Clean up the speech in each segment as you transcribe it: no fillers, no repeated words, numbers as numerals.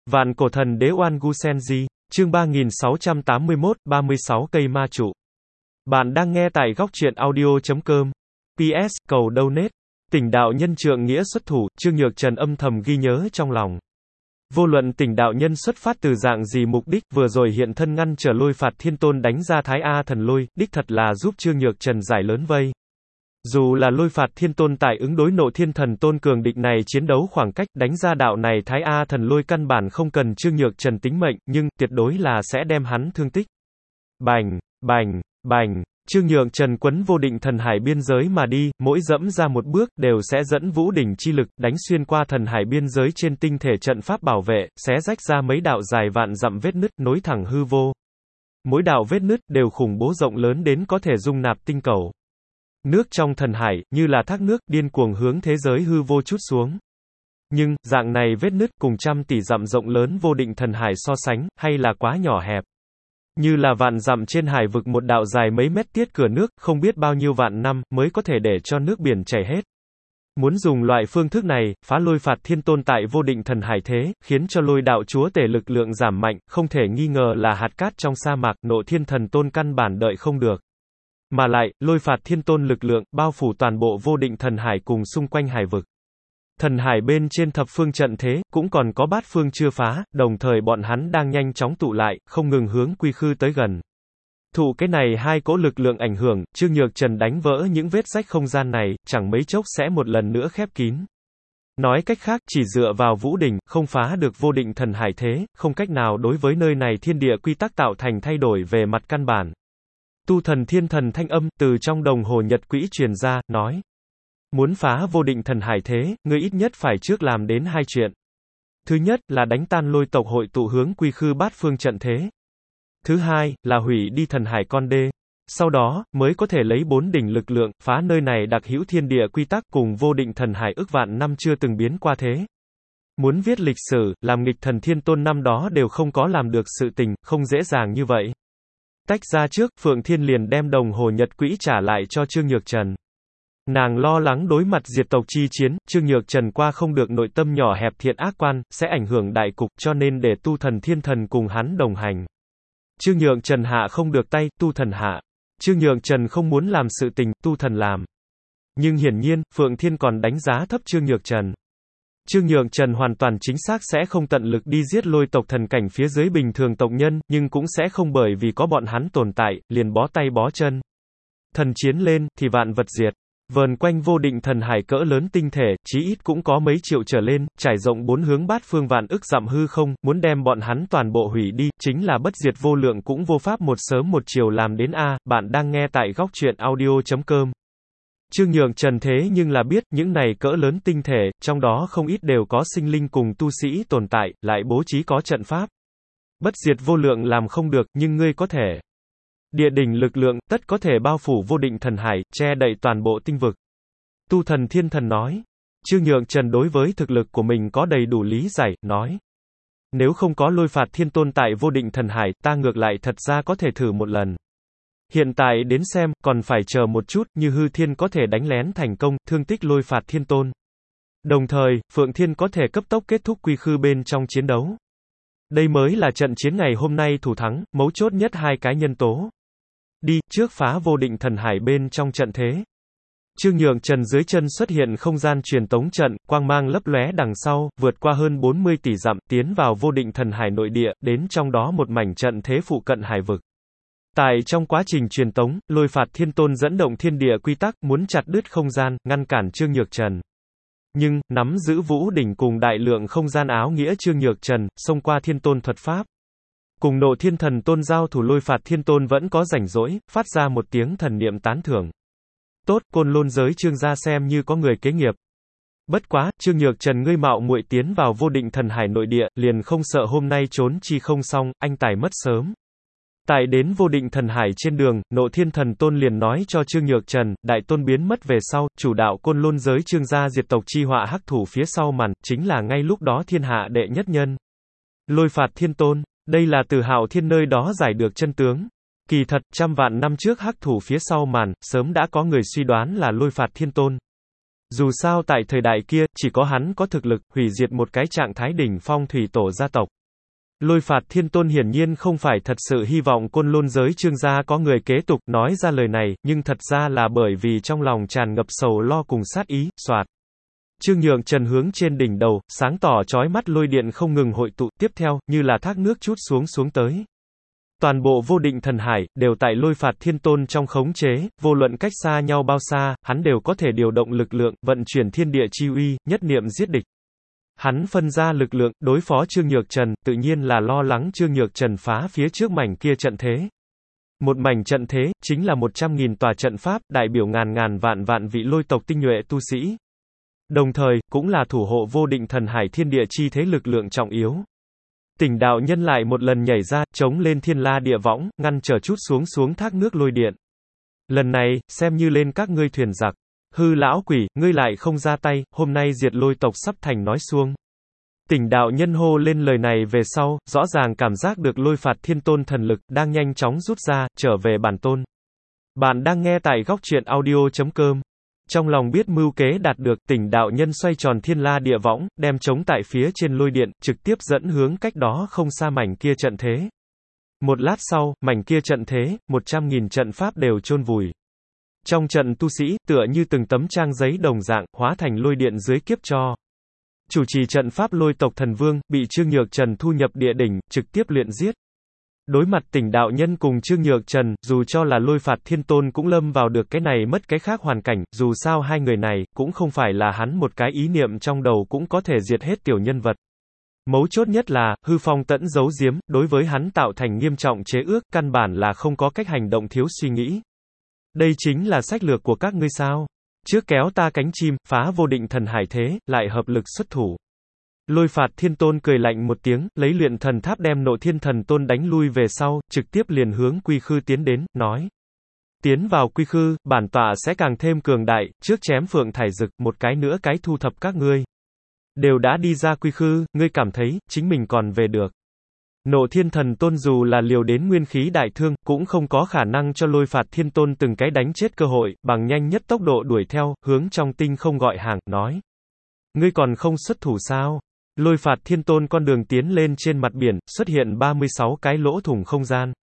Vạn cổ thần đế Oan Gu Senji, chương 3681, 36 cây ma trụ. Bạn đang nghe tại góc truyện audio.com. PS, cầu donate. Tỉnh đạo nhân trượng nghĩa xuất thủ, Trương Nhược Trần âm thầm ghi nhớ trong lòng. Vô luận tỉnh đạo nhân xuất phát từ dạng gì mục đích, vừa rồi hiện thân ngăn trở lôi phạt thiên tôn đánh ra Thái A thần lôi, đích thật là giúp Trương Nhược Trần giải lớn vây. Dù là lôi phạt thiên tôn tại ứng đối nộ thiên thần tôn cường địch này chiến đấu khoảng cách đánh ra đạo này Thái A thần lôi căn bản không cần Trương Nhược Trần tính mệnh, nhưng tuyệt đối là sẽ đem hắn thương tích. Bành, bành, bành, Trương Nhược Trần quấn vô định thần hải biên giới mà đi, mỗi dẫm ra một bước đều sẽ dẫn vũ đỉnh chi lực đánh xuyên qua thần hải biên giới trên tinh thể trận pháp bảo vệ, xé rách ra mấy đạo dài vạn dặm vết nứt nối thẳng hư vô. Mỗi đạo vết nứt đều khủng bố rộng lớn đến có thể dung nạp tinh cầu. Nước trong thần hải, như là thác nước, điên cuồng hướng thế giới hư vô trút xuống. Nhưng, dạng này vết nứt cùng trăm tỷ dặm rộng lớn vô định thần hải so sánh, hay là quá nhỏ hẹp. Như là vạn dặm trên hải vực một đạo dài mấy mét tiết cửa nước, không biết bao nhiêu vạn năm, mới có thể để cho nước biển chảy hết. Muốn dùng loại phương thức này, phá lôi phạt thiên tôn tại vô định thần hải thế, khiến cho lôi đạo chúa tể lực lượng giảm mạnh, không thể nghi ngờ là hạt cát trong sa mạc, nộ thiên thần tôn căn bản đợi không được. Mà lại, lôi phạt thiên tôn lực lượng, bao phủ toàn bộ vô định thần hải cùng xung quanh hải vực. Thần hải bên trên thập phương trận thế, cũng còn có bát phương chưa phá, đồng thời bọn hắn đang nhanh chóng tụ lại, không ngừng hướng quy khư tới gần. Thụ cái này hai cỗ lực lượng ảnh hưởng, Trương Nhược Trần đánh vỡ những vết rách không gian này, chẳng mấy chốc sẽ một lần nữa khép kín. Nói cách khác, chỉ dựa vào vũ đỉnh, không phá được vô định thần hải thế, không cách nào đối với nơi này thiên địa quy tắc tạo thành thay đổi về mặt căn bản. Tu thần thiên thần thanh âm, từ trong đồng hồ nhật quỹ truyền ra, nói. Muốn phá vô định thần hải thế, ngươi ít nhất phải trước làm đến hai chuyện. Thứ nhất, là đánh tan lôi tộc hội tụ hướng quy khư bát phương trận thế. Thứ hai, là hủy đi thần hải con đê. Sau đó, mới có thể lấy bốn đỉnh lực lượng, phá nơi này đặc hữu thiên địa quy tắc cùng vô định thần hải ức vạn năm chưa từng biến qua thế. Muốn viết lịch sử, làm nghịch thần thiên tôn năm đó đều không có làm được sự tình, không dễ dàng như vậy. Tách ra trước, Phượng Thiên liền đem đồng hồ nhật quỹ trả lại cho Trương Nhược Trần. Nàng lo lắng đối mặt diệt tộc chi chiến, Trương Nhược Trần qua không được nội tâm nhỏ hẹp thiện ác quan, sẽ ảnh hưởng đại cục, cho nên để tu thần thiên thần cùng hắn đồng hành. Trương Nhược Trần hạ không được tay, tu thần hạ. Trương Nhược Trần không muốn làm sự tình, tu thần làm. Nhưng hiển nhiên, Phượng Thiên còn đánh giá thấp Trương Nhược Trần. Trương Nhược Trần hoàn toàn chính xác sẽ không tận lực đi giết lôi tộc thần cảnh phía dưới bình thường tộc nhân, nhưng cũng sẽ không bởi vì có bọn hắn tồn tại, liền bó tay bó chân. Thần chiến lên, thì vạn vật diệt. Vờn quanh vô định thần hải cỡ lớn tinh thể, chí ít cũng có mấy triệu trở lên, trải rộng bốn hướng bát phương vạn ức dặm hư không, muốn đem bọn hắn toàn bộ hủy đi, chính là bất diệt vô lượng cũng vô pháp một sớm một chiều làm đến a. Bạn đang nghe tại góc truyện audio.com. Trương Nhược Trần thế nhưng là biết, những này cỡ lớn tinh thể, trong đó không ít đều có sinh linh cùng tu sĩ tồn tại, lại bố trí có trận pháp. Bất diệt vô lượng làm không được, nhưng ngươi có thể. Địa đỉnh lực lượng, tất có thể bao phủ vô định thần hải, che đậy toàn bộ tinh vực. Tu thần thiên thần nói. Trương Nhược Trần đối với thực lực của mình có đầy đủ lý giải, nói. Nếu không có lôi phạt thiên tôn tại vô định thần hải, ta ngược lại thật ra có thể thử một lần. Hiện tại đến xem, còn phải chờ một chút, như hư thiên có thể đánh lén thành công, thương tích lôi phạt thiên tôn. Đồng thời, Phượng Thiên có thể cấp tốc kết thúc quy khư bên trong chiến đấu. Đây mới là trận chiến ngày hôm nay thủ thắng, mấu chốt nhất hai cái nhân tố. Đi, trước phá vô định thần hải bên trong trận thế. Trương Nhược Trần dưới chân xuất hiện không gian truyền tống trận, quang mang lấp lóe đằng sau, vượt qua hơn 40 tỷ dặm, tiến vào vô định thần hải nội địa, đến trong đó một mảnh trận thế phụ cận hải vực. Tại trong quá trình truyền tống, lôi phạt thiên tôn dẫn động thiên địa quy tắc, muốn chặt đứt không gian, ngăn cản Trương Nhược Trần. Nhưng, nắm giữ vũ đỉnh cùng đại lượng không gian áo nghĩa Trương Nhược Trần, xông qua thiên tôn thuật pháp. Cùng nộ thiên thần tôn giao thủ lôi phạt thiên tôn vẫn có rảnh rỗi, phát ra một tiếng thần niệm tán thưởng. Tốt, côn lôn giới Trương gia xem như có người kế nghiệp. Bất quá, Trương Nhược Trần ngươi mạo muội tiến vào vô định thần hải nội địa, liền không sợ hôm nay trốn chi không xong, anh tài mất sớm. Tại đến vô định thần hải trên đường, nộ thiên thần tôn liền nói cho Trương Nhược Trần, đại tôn biến mất về sau, chủ đạo côn lôn giới Trương gia diệt tộc chi họa hắc thủ phía sau màn, chính là ngay lúc đó thiên hạ đệ nhất nhân. Lôi phạt thiên tôn, đây là từ Hạo Thiên nơi đó giải được chân tướng. Kỳ thật, trăm vạn năm trước hắc thủ phía sau màn, sớm đã có người suy đoán là lôi phạt thiên tôn. Dù sao tại thời đại kia, chỉ có hắn có thực lực, hủy diệt một cái trạng thái đỉnh phong thủy tổ gia tộc. Lôi phạt thiên tôn hiển nhiên không phải thật sự hy vọng Côn Lôn giới Trương gia có người kế tục nói ra lời này, nhưng thật ra là bởi vì trong lòng tràn ngập sầu lo cùng sát ý, soạt. Trương Nhượng Trần hướng trên đỉnh đầu, sáng tỏ chói mắt lôi điện không ngừng hội tụ, tiếp theo, như là thác nước chút xuống tới. Toàn bộ vô định thần hải, đều tại lôi phạt thiên tôn trong khống chế, vô luận cách xa nhau bao xa, hắn đều có thể điều động lực lượng, vận chuyển thiên địa chi uy, nhất niệm giết địch. Hắn phân ra lực lượng, đối phó Trương Nhược Trần, tự nhiên là lo lắng Trương Nhược Trần phá phía trước mảnh kia trận thế. Một mảnh trận thế, chính là 100.000 tòa trận pháp, đại biểu ngàn vạn vị lôi tộc tinh nhuệ tu sĩ. Đồng thời, cũng là thủ hộ vô định thần hải thiên địa chi thế lực lượng trọng yếu. Tỉnh đạo nhân lại một lần nhảy ra, chống lên thiên la địa võng, ngăn trở chút xuống thác nước lôi điện. Lần này, xem như lên các ngươi thuyền giặc. Hư lão quỷ, ngươi lại không ra tay, hôm nay diệt lôi tộc sắp thành nói suông. Tỉnh đạo nhân hô lên lời này về sau, rõ ràng cảm giác được lôi phạt thiên tôn thần lực, đang nhanh chóng rút ra, trở về bản tôn. Bạn đang nghe tại góc truyện audio.com. Trong lòng biết mưu kế đạt được, tỉnh đạo nhân xoay tròn thiên la địa võng, đem chống tại phía trên lôi điện, trực tiếp dẫn hướng cách đó không xa mảnh kia trận thế. Một lát sau, mảnh kia trận thế, 100.000 trận pháp đều chôn vùi. Trong trận tu sĩ, tựa như từng tấm trang giấy đồng dạng, hóa thành lôi điện dưới kiếp cho. Chủ trì trận pháp lôi tộc thần vương, bị Trương Nhược Trần thu nhập địa đỉnh, trực tiếp luyện giết. Đối mặt tỉnh đạo nhân cùng Trương Nhược Trần, dù cho là lôi phạt thiên tôn cũng lâm vào được cái này mất cái khác hoàn cảnh, dù sao hai người này, cũng không phải là hắn một cái ý niệm trong đầu cũng có thể diệt hết tiểu nhân vật. Mấu chốt nhất là, hư phong tẫn giấu giếm, đối với hắn tạo thành nghiêm trọng chế ước, căn bản là không có cách hành động thiếu suy nghĩ. Đây chính là sách lược của các ngươi sao? Trước kéo ta cánh chim, phá vô định thần hải thế, lại hợp lực xuất thủ. Lôi phạt thiên tôn cười lạnh một tiếng, lấy luyện thần tháp đem nộ thiên thần tôn đánh lui về sau, trực tiếp liền hướng quy khư tiến đến, nói. Tiến vào quy khư, bản tọa sẽ càng thêm cường đại, trước chém phượng thải dực, một cái nữa cái thu thập các ngươi. Đều đã đi ra quy khư, ngươi cảm thấy, chính mình còn về được. Nộ thiên thần tôn dù là liều đến nguyên khí đại thương, cũng không có khả năng cho lôi phạt thiên tôn từng cái đánh chết cơ hội, bằng nhanh nhất tốc độ đuổi theo, hướng trong tinh không gọi hàng, nói. Ngươi còn không xuất thủ sao? Lôi phạt thiên tôn con đường tiến lên trên mặt biển, xuất hiện 36 cái lỗ thủng không gian.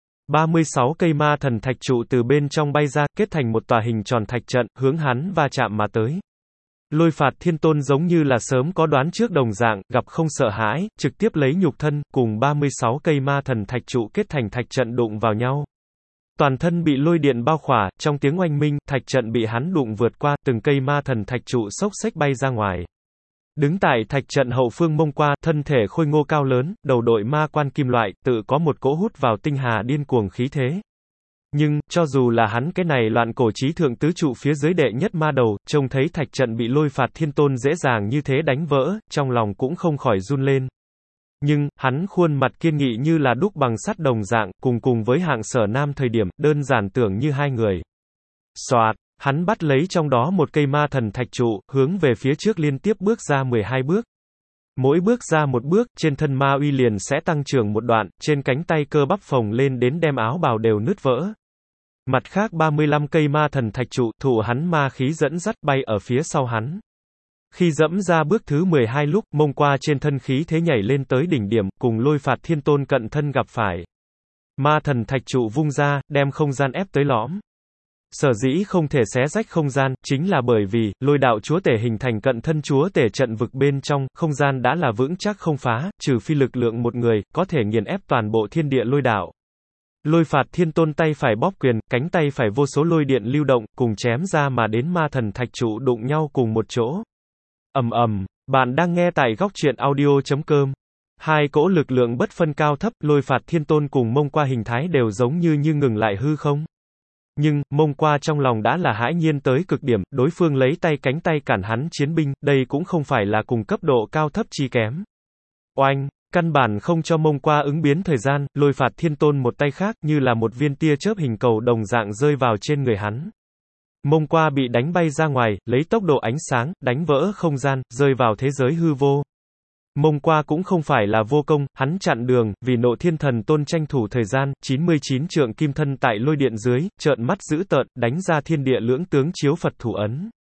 36 cây ma thần thạch trụ từ bên trong bay ra, kết thành một tòa hình tròn thạch trận, hướng hắn va chạm mà tới. Lôi phạt thiên tôn giống như là sớm có đoán trước đồng dạng, gặp không sợ hãi, trực tiếp lấy nhục thân, cùng 36 cây ma thần thạch trụ kết thành thạch trận đụng vào nhau. Toàn thân bị lôi điện bao khỏa, trong tiếng oanh minh, thạch trận bị hắn đụng vượt qua, từng cây ma thần thạch trụ xốc xếch bay ra ngoài. Đứng tại thạch trận hậu phương Mông Qua, thân thể khôi ngô cao lớn, đầu đội ma quan kim loại, tự có một cỗ hút vào tinh hà điên cuồng khí thế. Nhưng, cho dù là hắn cái này loạn cổ chí thượng tứ trụ phía dưới đệ nhất ma đầu, trông thấy thạch trận bị lôi phạt thiên tôn dễ dàng như thế đánh vỡ, trong lòng cũng không khỏi run lên. Nhưng, hắn khuôn mặt kiên nghị như là đúc bằng sắt đồng dạng, cùng với hạng Sở Nam thời điểm, đơn giản tưởng như hai người. Soạt, hắn bắt lấy trong đó một cây ma thần thạch trụ, hướng về phía trước liên tiếp bước ra 12 bước. Mỗi bước ra một bước, trên thân ma uy liền sẽ tăng trưởng một đoạn, trên cánh tay cơ bắp phồng lên đến đem áo bào đều nứt vỡ. Mặt khác 35 cây ma thần thạch trụ, thụ hắn ma khí dẫn dắt bay ở phía sau hắn. Khi dẫm ra bước thứ 12 lúc, Mông Qua trên thân khí thế nhảy lên tới đỉnh điểm, cùng lôi phạt thiên tôn cận thân gặp phải. Ma thần thạch trụ vung ra, đem không gian ép tới lõm. Sở dĩ không thể xé rách không gian, chính là bởi vì, lôi đạo chúa tể hình thành cận thân chúa tể trận vực bên trong, không gian đã là vững chắc không phá, trừ phi lực lượng một người, có thể nghiền ép toàn bộ thiên địa lôi đạo. Lôi phạt thiên tôn tay phải bóp quyền, cánh tay phải vô số lôi điện lưu động, cùng chém ra mà đến ma thần thạch trụ đụng nhau cùng một chỗ. Ầm ầm, bạn đang nghe tại góc truyện audio.com. Hai cỗ lực lượng bất phân cao thấp, lôi phạt thiên tôn cùng Mông Qua hình thái đều giống như ngừng lại hư không. Nhưng, Mông Qua trong lòng đã là hãi nhiên tới cực điểm, đối phương lấy tay cánh tay cản hắn chiến binh, đây cũng không phải là cùng cấp độ cao thấp chi kém. Oanh, căn bản không cho Mông Qua ứng biến thời gian, lôi phạt thiên tôn một tay khác, như là một viên tia chớp hình cầu đồng dạng rơi vào trên người hắn. Mông Qua bị đánh bay ra ngoài, lấy tốc độ ánh sáng, đánh vỡ không gian, rơi vào thế giới hư vô. Mông Qua cũng không phải là vô công, hắn chặn đường, vì nộ thiên thần tôn tranh thủ thời gian, 99 trượng kim thân tại lôi điện dưới, trợn mắt dữ tợn, đánh ra thiên địa lưỡng tướng chiếu Phật thủ ấn.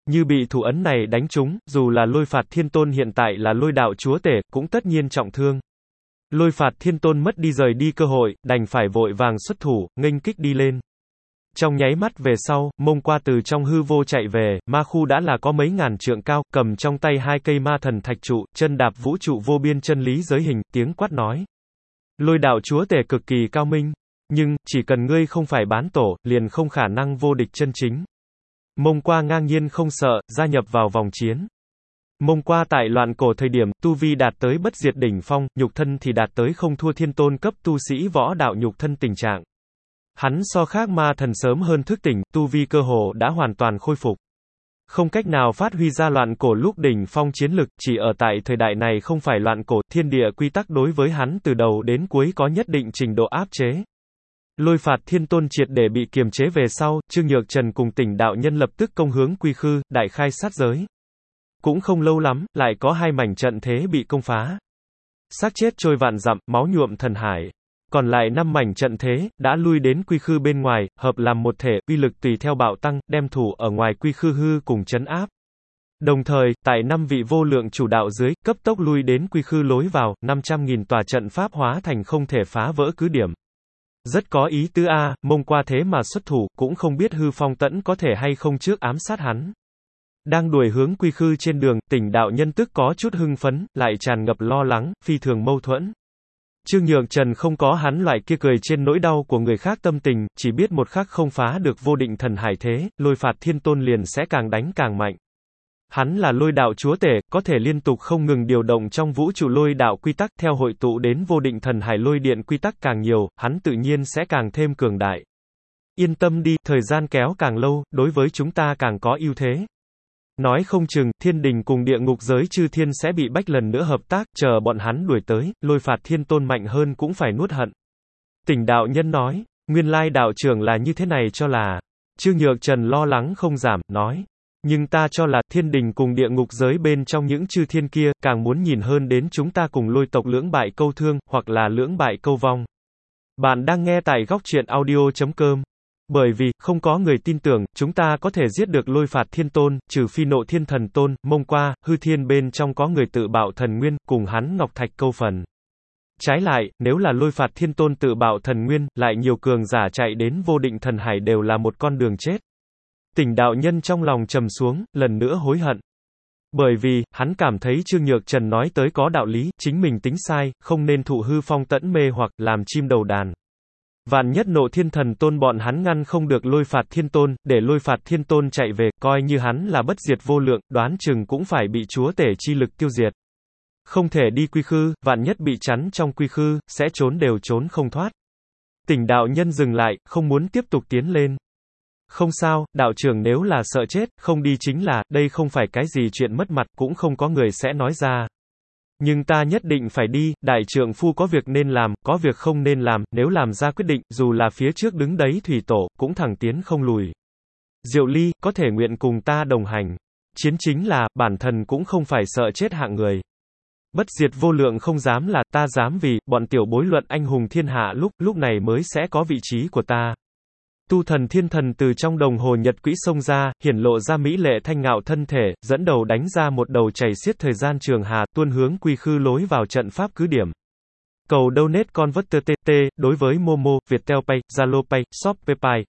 Như bị thủ ấn này đánh trúng, dù là Lôi Phạt Thiên Tôn hiện tại là lôi đạo chúa tể, cũng tất nhiên trọng thương. Lôi Phạt Thiên Tôn mất đi rời đi cơ hội, đành phải vội vàng xuất thủ, nghênh kích đi lên. Trong nháy mắt về sau, Mông Qua từ trong hư vô chạy về, ma khu đã là có mấy ngàn trượng cao, cầm trong tay 2 cây ma thần thạch trụ, chân đạp vũ trụ vô biên chân lý giới hình, tiếng quát nói. Lôi đạo chúa tể cực kỳ cao minh, nhưng, chỉ cần ngươi không phải bán tổ, liền không khả năng vô địch chân chính. Mông Qua ngang nhiên không sợ, gia nhập vào vòng chiến. Mông Qua tại loạn cổ thời điểm, tu vi đạt tới bất diệt đỉnh phong, nhục thân thì đạt tới không thua thiên tôn cấp tu sĩ võ đạo nhục thân tình trạng. Hắn so khác ma thần sớm hơn thức tỉnh, tu vi cơ hồ đã hoàn toàn khôi phục. Không cách nào phát huy ra loạn cổ lúc đỉnh phong chiến lực, chỉ ở tại thời đại này không phải loạn cổ, thiên địa quy tắc đối với hắn từ đầu đến cuối có nhất định trình độ áp chế. Lôi Phạt Thiên Tôn triệt để bị kiềm chế về sau, Trương Nhược Trần cùng Tỉnh đạo nhân lập tức công hướng quy khư, đại khai sát giới. Cũng không lâu lắm, lại có 2 mảnh trận thế bị công phá. Xác chết trôi vạn dặm, máu nhuộm thần hải. Còn lại 5 mảnh trận thế, đã lui đến quy khư bên ngoài, hợp làm một thể, uy lực tùy theo bạo tăng, đem thủ ở ngoài quy khư hư cùng trấn áp. Đồng thời, tại 5 vị vô lượng chủ đạo dưới, cấp tốc lui đến quy khư lối vào, 500.000 tòa trận pháp hóa thành không thể phá vỡ cứ điểm. Rất có ý tứ a, Mông Qua thế mà xuất thủ, cũng không biết hư phong tẫn có thể hay không trước ám sát hắn. Đang đuổi hướng quy khư trên đường, Tỉnh đạo nhân tức có chút hưng phấn, lại tràn ngập lo lắng, phi thường mâu thuẫn. Trương Nhược Trần không có hắn loại kia cười trên nỗi đau của người khác tâm tình, chỉ biết một khắc không phá được vô định thần hải thế, Lôi Phạt Thiên Tôn liền sẽ càng đánh càng mạnh. Hắn là lôi đạo chúa tể, có thể liên tục không ngừng điều động trong vũ trụ lôi đạo quy tắc theo hội tụ đến vô định thần hải lôi điện quy tắc càng nhiều, hắn tự nhiên sẽ càng thêm cường đại. Yên tâm đi, thời gian kéo càng lâu, đối với chúng ta càng có ưu thế. Nói không chừng, thiên đình cùng địa ngục giới chư thiên sẽ bị bách lần nữa hợp tác, chờ bọn hắn đuổi tới, Lôi Phạt Thiên Tôn mạnh hơn cũng phải nuốt hận. Tỉnh đạo nhân nói, nguyên lai đạo trưởng là như thế này cho là. Trương Nhược Trần lo lắng không giảm, nói. Nhưng ta cho là, thiên đình cùng địa ngục giới bên trong những chư thiên kia, càng muốn nhìn hơn đến chúng ta cùng lôi tộc lưỡng bại câu thương, hoặc là lưỡng bại câu vong. Bạn đang nghe tại góc truyện audio.com. Bởi vì, không có người tin tưởng, chúng ta có thể giết được Lôi Phạt Thiên Tôn, trừ phi Nộ Thiên Thần Tôn, Mông Qua, hư thiên bên trong có người tự bạo thần nguyên, cùng hắn Ngọc Thạch câu phần. Trái lại, nếu là Lôi Phạt Thiên Tôn tự bạo thần nguyên, lại nhiều cường giả chạy đến vô định thần hải đều là một con đường chết. Tỉnh đạo nhân trong lòng trầm xuống, lần nữa hối hận. Bởi vì, hắn cảm thấy Trương Nhược Trần nói tới có đạo lý, chính mình tính sai, không nên thụ hư phong tẫn mê hoặc làm chim đầu đàn. Vạn nhất Nộ Thiên Thần Tôn bọn hắn ngăn không được Lôi Phạt Thiên Tôn, để Lôi Phạt Thiên Tôn chạy về, coi như hắn là bất diệt vô lượng, đoán chừng cũng phải bị chúa tể chi lực tiêu diệt. Không thể đi quy khư, vạn nhất bị chắn trong quy khư, sẽ trốn đều trốn không thoát. Tỉnh đạo nhân dừng lại, không muốn tiếp tục tiến lên. Không sao, đạo trưởng nếu là sợ chết, không đi chính là, đây không phải cái gì chuyện mất mặt, cũng không có người sẽ nói ra. Nhưng ta nhất định phải đi, đại trượng phu có việc nên làm, có việc không nên làm, nếu làm ra quyết định, dù là phía trước đứng đấy thủy tổ, cũng thẳng tiến không lùi. Diệu Ly, có thể nguyện cùng ta đồng hành. Chiến chính là, bản thân cũng không phải sợ chết hạng người. Bất diệt vô lượng không dám là, ta dám vì, bọn tiểu bối luận anh hùng thiên hạ lúc này mới sẽ có vị trí của ta. Tu thần thiên thần từ trong đồng hồ nhật quỹ xông ra, hiển lộ ra mỹ lệ thanh ngạo thân thể, dẫn đầu đánh ra một đầu chảy xiết thời gian trường hà, tuôn hướng quy khư lối vào trận pháp cứ điểm. Cầu donate converter TT, đối với Momo, Viettel Pay, Zalo Pay, Shopee Pay,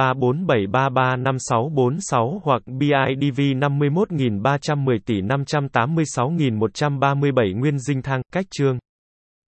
0347335646 hoặc BIDV 51.310 tỷ 586.137 Nguyên Dinh Thang, cách chương.